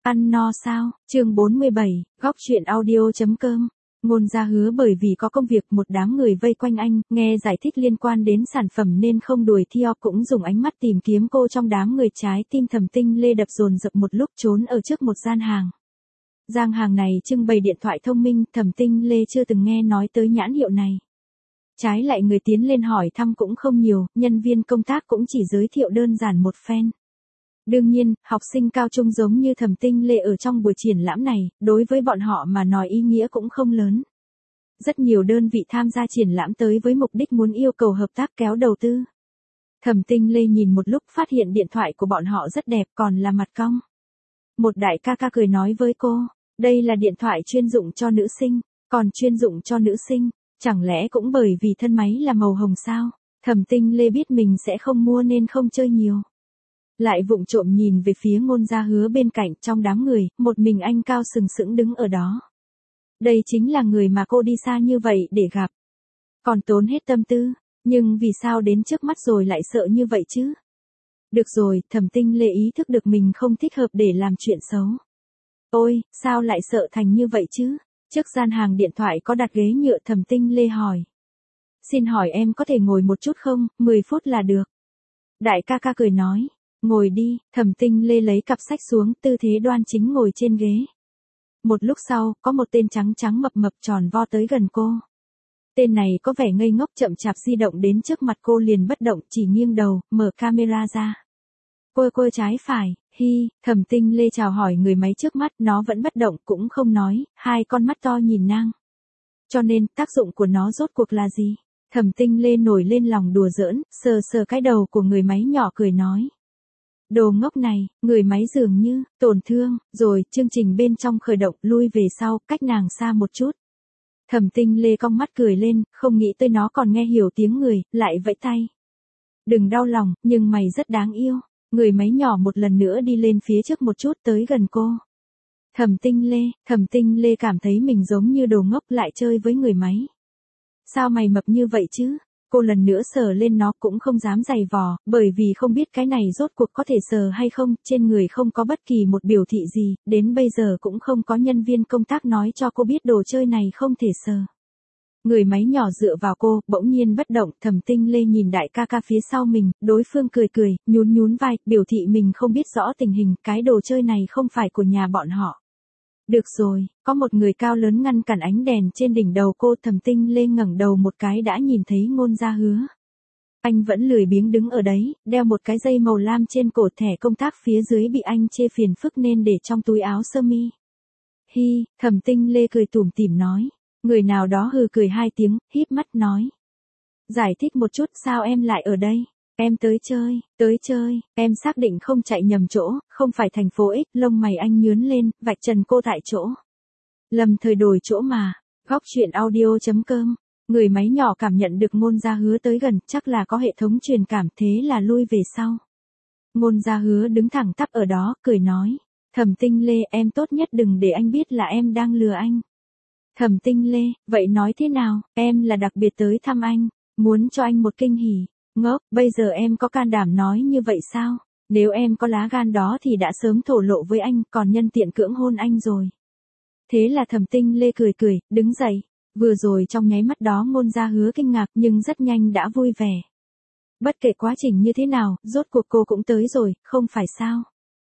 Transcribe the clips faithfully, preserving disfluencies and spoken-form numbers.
Ăn no sao? Chương bốn mươi bảy, góc truyện audio chấm com. Ngôn Gia Hứa bởi vì có công việc một đám người vây quanh anh, nghe giải thích liên quan đến sản phẩm nên không đuổi theo, cũng dùng ánh mắt tìm kiếm cô trong đám người. Trái tim Thẩm Tinh Lê đập dồn dập một lúc, trốn ở trước một gian hàng. Gian hàng này trưng bày điện thoại thông minh, Thẩm Tinh Lê chưa từng nghe nói tới nhãn hiệu này. Trái lại người tiến lên hỏi thăm cũng không nhiều, nhân viên công tác cũng chỉ giới thiệu đơn giản một phen. Đương nhiên, học sinh cao trung giống như Thẩm Tinh Lê ở trong buổi triển lãm này, đối với bọn họ mà nói ý nghĩa cũng không lớn. Rất nhiều đơn vị tham gia triển lãm tới với mục đích muốn yêu cầu hợp tác kéo đầu tư. Thẩm Tinh Lê nhìn một lúc phát hiện điện thoại của bọn họ rất đẹp, còn là mặt cong. Một đại ca ca cười nói với cô, đây là điện thoại chuyên dụng cho nữ sinh, còn chuyên dụng cho nữ sinh, chẳng lẽ cũng bởi vì thân máy là màu hồng sao? Thẩm Tinh Lê biết mình sẽ không mua nên không chơi nhiều. Lại vụng trộm nhìn về phía Ngôn Gia Hứa bên cạnh, trong đám người, một mình anh cao sừng sững đứng ở đó. Đây chính là người mà cô đi xa như vậy để gặp. Còn tốn hết tâm tư, nhưng vì sao đến trước mắt rồi lại sợ như vậy chứ? Được rồi, Thẩm Tinh Lê ý thức được mình không thích hợp để làm chuyện xấu. Ôi, sao lại sợ thành như vậy chứ? Trước gian hàng điện thoại có đặt ghế nhựa, Thẩm Tinh Lê hỏi. Xin hỏi em có thể ngồi một chút không, mười phút là được. Đại ca ca cười nói. Ngồi đi, Thẩm Tinh Lê lấy cặp sách xuống, tư thế đoan chính ngồi trên ghế. Một lúc sau, có một tên trắng trắng mập mập tròn vo tới gần cô. Tên này có vẻ ngây ngốc, chậm chạp di động đến trước mặt cô liền bất động, chỉ nghiêng đầu, mở camera ra. Cô cô trái phải, hi, Thẩm Tinh Lê chào hỏi người máy trước mắt, nó vẫn bất động cũng không nói, hai con mắt to nhìn nàng. Cho nên, tác dụng của nó rốt cuộc là gì? Thẩm Tinh Lê nổi lên lòng đùa giỡn, sờ sờ cái đầu của người máy nhỏ cười nói. Đồ ngốc này, người máy dường như, tổn thương, rồi, chương trình bên trong khởi động, lui về sau, cách nàng xa một chút. Thẩm Tinh Lê cong mắt cười lên, không nghĩ tới nó còn nghe hiểu tiếng người, lại vẫy tay. Đừng đau lòng, nhưng mày rất đáng yêu. Người máy nhỏ một lần nữa đi lên phía trước một chút tới gần cô. Thẩm Tinh Lê, Thẩm Tinh Lê cảm thấy mình giống như đồ ngốc lại chơi với người máy. Sao mày mập như vậy chứ? Cô lần nữa sờ lên nó cũng không dám giày vò, bởi vì không biết cái này rốt cuộc có thể sờ hay không, trên người không có bất kỳ một biểu thị gì, đến bây giờ cũng không có nhân viên công tác nói cho cô biết đồ chơi này không thể sờ. Người máy nhỏ dựa vào cô, bỗng nhiên bất động, Thẩm Tinh Lê nhìn đại ca ca phía sau mình, đối phương cười cười, nhún nhún vai, biểu thị mình không biết rõ tình hình, cái đồ chơi này không phải của nhà bọn họ. Được rồi, có một người cao lớn ngăn cản ánh đèn trên đỉnh đầu cô. Thẩm Tinh Lê ngẩng đầu một cái đã nhìn thấy Ngôn Gia Hứa. Anh vẫn lười biếng đứng ở đấy, đeo một cái dây màu lam trên cổ, thẻ công tác phía dưới bị anh chê phiền phức nên để trong túi áo sơ mi. Hi, Thẩm Tinh Lê cười tủm tỉm nói. Người nào đó hừ cười hai tiếng, híp mắt nói. Giải thích một chút, sao em lại ở đây? Em tới chơi, tới chơi, em xác định không chạy nhầm chỗ, không phải thành phố X, lông mày anh nhướn lên, vạch trần cô tại chỗ. Lầm thời đổi chỗ mà, góc truyện audio chấm com, người máy nhỏ cảm nhận được Ngôn Gia Hứa tới gần, chắc là có hệ thống truyền cảm, thế là lui về sau. Ngôn Gia Hứa đứng thẳng tắp ở đó, cười nói, Thẩm Tinh Lê, em tốt nhất đừng để anh biết là em đang lừa anh. Thẩm Tinh Lê, vậy nói thế nào, em là đặc biệt tới thăm anh, muốn cho anh một kinh hỉ. Ngốc, bây giờ em có can đảm nói như vậy sao? Nếu em có lá gan đó thì đã sớm thổ lộ với anh, còn nhân tiện cưỡng hôn anh rồi. Thế là Thẩm Tinh Lê cười cười, đứng dậy. Vừa rồi trong nháy mắt đó Ngôn Gia Hứa kinh ngạc nhưng rất nhanh đã vui vẻ. Bất kể quá trình như thế nào, rốt cuộc cô cũng tới rồi, không phải sao?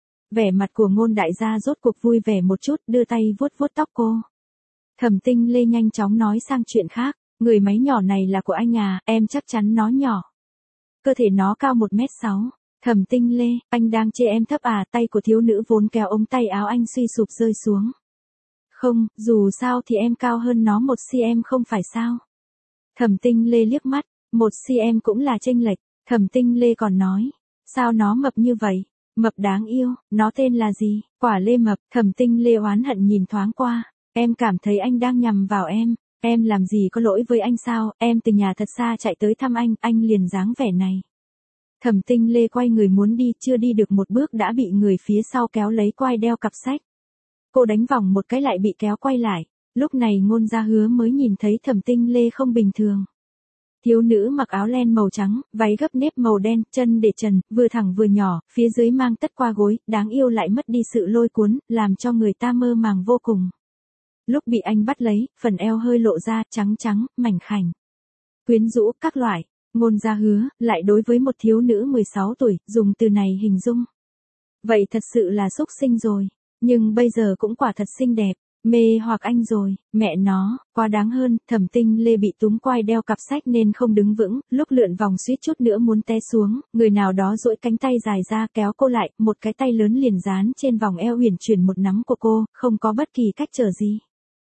Vẻ mặt của Ngôn đại gia rốt cuộc vui vẻ một chút, đưa tay vuốt vuốt tóc cô. Thẩm Tinh Lê nhanh chóng nói sang chuyện khác, người máy nhỏ này là của anh à, em chắc chắn nó nhỏ. Cơ thể nó cao một mét sáu. Thẩm Tinh Lê, anh đang chê em thấp à? Tay của thiếu nữ vốn kéo ống tay áo anh suy sụp rơi xuống. Không, dù sao thì em cao hơn nó một xăng-ti-mét không phải sao? Thẩm Tinh Lê liếc mắt, một xăng-ti-mét cũng là chênh lệch. Thẩm Tinh Lê còn nói, sao nó mập như vậy? Mập đáng yêu, nó tên là gì? Quả lê mập. Thẩm Tinh Lê oán hận nhìn thoáng qua, em cảm thấy anh đang nhằm vào em. Em làm gì có lỗi với anh sao, em từ nhà thật xa chạy tới thăm anh, anh liền dáng vẻ này. Thẩm Tinh Lê quay người muốn đi, chưa đi được một bước đã bị người phía sau kéo lấy quai đeo cặp sách. Cô đánh vòng một cái lại bị kéo quay lại, lúc này Ngôn Gia Hứa mới nhìn thấy Thẩm Tinh Lê không bình thường. Thiếu nữ mặc áo len màu trắng, váy gấp nếp màu đen, chân để trần, vừa thẳng vừa nhỏ, phía dưới mang tất qua gối, đáng yêu lại mất đi sự lôi cuốn, làm cho người ta mơ màng vô cùng. Lúc bị anh bắt lấy, phần eo hơi lộ ra, trắng trắng, mảnh khảnh. Quyến rũ, các loại. Ngôn Gia Hứa, lại đối với một thiếu nữ mười sáu tuổi, dùng từ này hình dung. Vậy thật sự là xúc sinh rồi. Nhưng bây giờ cũng quả thật xinh đẹp. Mê hoặc anh rồi, mẹ nó, quá đáng hơn. Thẩm Tinh Lê bị túm quai đeo cặp sách nên không đứng vững, lúc lượn vòng suýt chút nữa muốn té xuống, người nào đó duỗi cánh tay dài ra kéo cô lại, một cái tay lớn liền dán trên vòng eo uyển chuyển một nắm của cô, không có bất kỳ cách trở gì.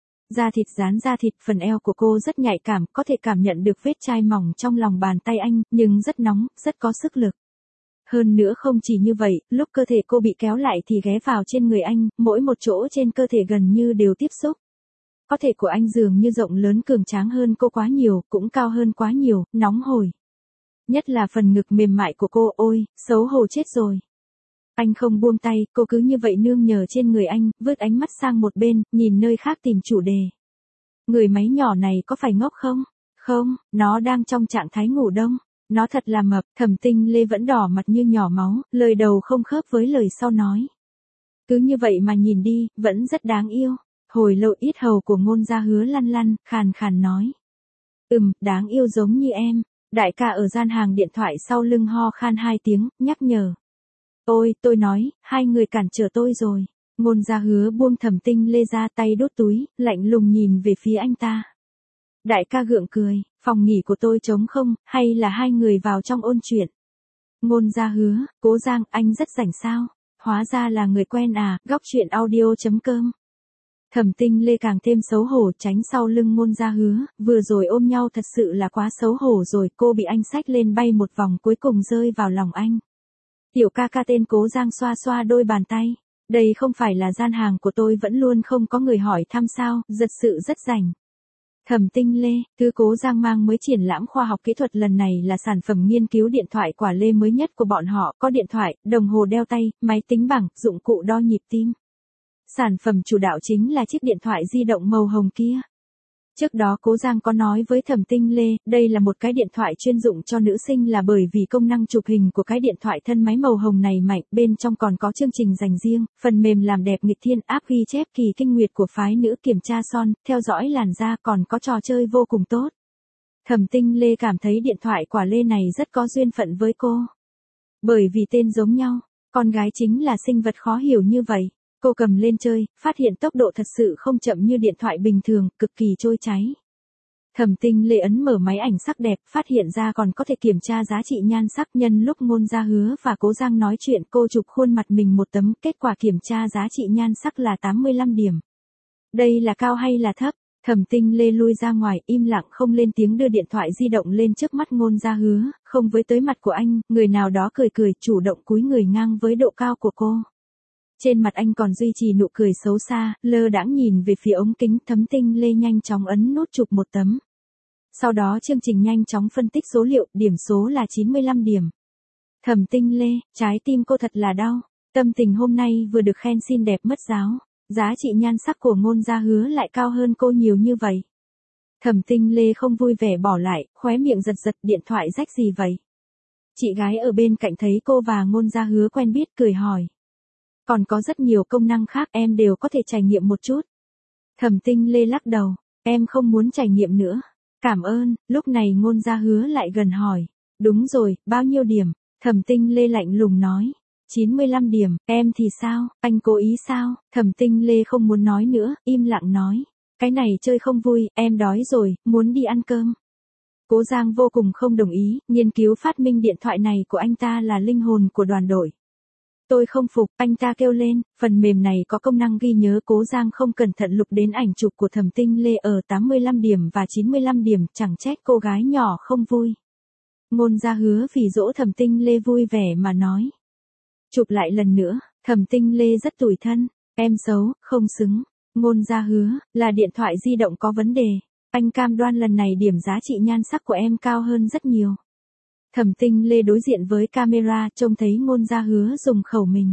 Da thịt dán da thịt, phần eo của cô rất nhạy cảm, có thể cảm nhận được vết chai mỏng trong lòng bàn tay anh, nhưng rất nóng, rất có sức lực. Hơn nữa không chỉ như vậy, lúc cơ thể cô bị kéo lại thì ghé vào trên người anh, mỗi một chỗ trên cơ thể gần như đều tiếp xúc. Có thể của anh dường như rộng lớn cường tráng hơn cô quá nhiều, cũng cao hơn quá nhiều, nóng hổi. Nhất là phần ngực mềm mại của cô, ôi, xấu hổ chết rồi. Anh không buông tay, cô cứ như vậy nương nhờ trên người anh, vứt ánh mắt sang một bên, nhìn nơi khác tìm chủ đề. Người máy nhỏ này có phải ngốc không? Không, nó đang trong trạng thái ngủ đông. Nó thật là mập. Thẩm Tinh Lê vẫn đỏ mặt như nhỏ máu, lời đầu không khớp với lời sau nói. Cứ như vậy mà nhìn đi, vẫn rất đáng yêu. Hồi lâu ít hầu của Ngôn Gia Hứa lăn lăn, khàn khàn nói. Ừm, đáng yêu giống như em. Đại ca ở gian hàng điện thoại sau lưng ho khan hai tiếng, nhắc nhở. Ôi, tôi nói, hai người cản trở tôi rồi. Ngôn Gia Hứa buông Thẩm Tinh Lê ra, tay đút túi, lạnh lùng nhìn về phía anh ta. Đại ca gượng cười, phòng nghỉ của tôi trống không, hay là hai người vào trong ôn chuyện. Ngôn Gia Hứa, Cố Giang, anh rất rảnh sao? Hóa ra là người quen à, góc chuyện audio chấm com. Thẩm Tinh Lê càng thêm xấu hổ, tránh sau lưng Ngôn Gia Hứa, vừa rồi ôm nhau thật sự là quá xấu hổ rồi, cô bị anh xách lên bay một vòng cuối cùng rơi vào lòng anh. Tiểu ca ca tên Cố Giang xoa xoa đôi bàn tay. Đây không phải là gian hàng của tôi, vẫn luôn không có người hỏi thăm sao, thật sự rất rảnh. Thẩm Tinh Lê, thứ Cố Giang mang mới triển lãm khoa học kỹ thuật lần này là sản phẩm nghiên cứu điện thoại quả lê mới nhất của bọn họ, có điện thoại, đồng hồ đeo tay, máy tính bảng, dụng cụ đo nhịp tim. Sản phẩm chủ đạo chính là chiếc điện thoại di động màu hồng kia. Trước đó Cố Giang có nói với Thẩm Tinh Lê, đây là một cái điện thoại chuyên dụng cho nữ sinh là bởi vì công năng chụp hình của cái điện thoại thân máy màu hồng này mạnh, bên trong còn có chương trình dành riêng, phần mềm làm đẹp nghịch thiên, áp ghi chép kỳ kinh nguyệt của phái nữ, kiểm tra son, theo dõi làn da, còn có trò chơi vô cùng tốt. Thẩm Tinh Lê cảm thấy điện thoại quả lê này rất có duyên phận với cô. Bởi vì tên giống nhau, con gái chính là sinh vật khó hiểu như vậy. Cô cầm lên chơi, phát hiện tốc độ thật sự không chậm như điện thoại bình thường, cực kỳ trôi cháy. Thẩm Tinh Lê ấn mở máy ảnh sắc đẹp, phát hiện ra còn có thể kiểm tra giá trị nhan sắc. Nhân lúc Ngôn Gia Hứa và Cố Giang nói chuyện, cô chụp khuôn mặt mình một tấm, kết quả kiểm tra giá trị nhan sắc là tám mươi lăm điểm. Đây là cao hay là thấp? Thẩm Tinh Lê lui ra ngoài, im lặng không lên tiếng, đưa điện thoại di động lên trước mắt Ngôn Gia Hứa, không với tới mặt của anh, người nào đó cười cười, chủ động cúi người ngang với độ cao của cô. Trên mặt anh còn duy trì nụ cười xấu xa, lơ đãng nhìn về phía ống kính. Thẩm Tinh Lê nhanh chóng ấn nút chụp một tấm. Sau đó chương trình nhanh chóng phân tích số liệu, điểm số là chín mươi lăm điểm. Thẩm Tinh Lê, trái tim cô thật là đau. Tâm tình hôm nay vừa được khen xinh đẹp mất giáo, giá trị nhan sắc của Ngôn Gia Hứa lại cao hơn cô nhiều như vậy. Thẩm Tinh Lê không vui vẻ bỏ lại, khóe miệng giật giật, điện thoại rách gì vậy? Chị gái ở bên cạnh thấy cô và Ngôn Gia Hứa quen biết, cười hỏi. Còn có rất nhiều công năng khác, em đều có thể trải nghiệm một chút. Thẩm Tinh Lê lắc đầu, em không muốn trải nghiệm nữa. Cảm ơn. Lúc này Ngôn Gia Hứa lại gần hỏi. Đúng rồi, bao nhiêu điểm? Thẩm Tinh Lê lạnh lùng nói. chín mươi lăm điểm, em thì sao? Anh cố ý sao? Thẩm Tinh Lê không muốn nói nữa, im lặng nói. Cái này chơi không vui, em đói rồi, muốn đi ăn cơm. Cố Giang vô cùng không đồng ý, nghiên cứu phát minh điện thoại này của anh ta là linh hồn của đoàn đội. Tôi không phục, anh ta kêu lên, phần mềm này có công năng ghi nhớ. Cố Giang không cẩn thận lục đến ảnh chụp của Thẩm Tinh Lê ở tám mươi lăm điểm và chín mươi lăm điểm, chẳng trách cô gái nhỏ không vui. Ngôn Gia Hứa phỉ dỗ Thẩm Tinh Lê vui vẻ mà nói. Chụp lại lần nữa, Thẩm Tinh Lê rất tủi thân, em xấu, không xứng. Ngôn Gia Hứa, là điện thoại di động có vấn đề. Anh cam đoan lần này điểm giá trị nhan sắc của em cao hơn rất nhiều. Thẩm Tinh Lê đối diện với camera, trông thấy Ngôn Gia Hứa dùng khẩu mình.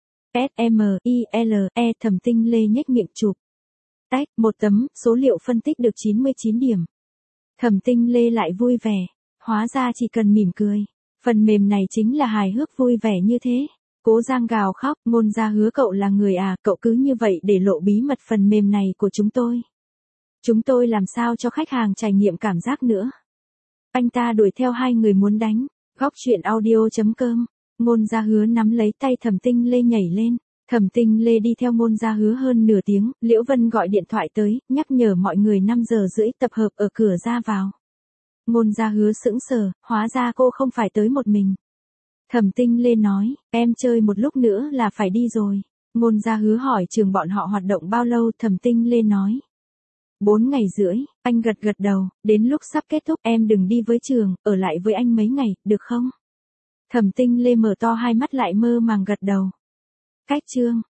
S M I L E. Thẩm Tinh Lê nhếch miệng chụp. Tách, một tấm, số liệu phân tích được chín mươi chín điểm. Thẩm Tinh Lê lại vui vẻ. Hóa ra chỉ cần mỉm cười. Phần mềm này chính là hài hước vui vẻ như thế. Cố Giang gào khóc, Ngôn Gia Hứa cậu là người à, cậu cứ như vậy để lộ bí mật phần mềm này của chúng tôi. Chúng tôi làm sao cho khách hàng trải nghiệm cảm giác nữa. Anh ta đuổi theo hai người muốn đánh. Góc chuyện audio chấm com. Ngôn Gia Hứa nắm lấy tay Thẩm Tinh Lê nhảy lên. Thẩm Tinh Lê đi theo Ngôn Gia Hứa hơn nửa tiếng, Liễu Vân gọi điện thoại tới, nhắc nhở mọi người năm giờ rưỡi tập hợp ở cửa ra vào. Ngôn Gia Hứa sững sờ, hóa ra cô không phải tới một mình. Thẩm Tinh Lê nói, em chơi một lúc nữa là phải đi rồi. Ngôn Gia Hứa hỏi trường bọn họ hoạt động bao lâu, Thẩm Tinh Lê nói. Bốn ngày rưỡi, anh gật gật đầu, đến lúc sắp kết thúc em đừng đi với trường, ở lại với anh mấy ngày, được không? Thẩm Tinh Lê mở to hai mắt lại mơ màng gật đầu. Cách chương